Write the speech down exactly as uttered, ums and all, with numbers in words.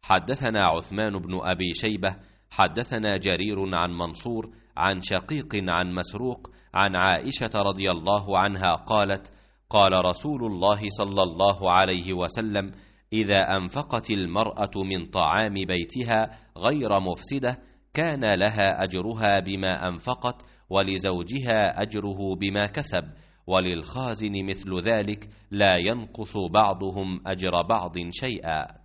حدثنا عثمان بن أبي شيبة حدثنا جرير عن منصور عن شقيق عن مسروق عن عائشة رضي الله عنها قالت: قال رسول الله صلى الله عليه وسلم: إذا أنفقت المرأة من طعام بيتها غير مفسدة كان لها أجرها بما أنفقت، ولزوجها أجره بما كسب، وللخازن مثل ذلك، لا ينقص بعضهم أجر بعض شيئا.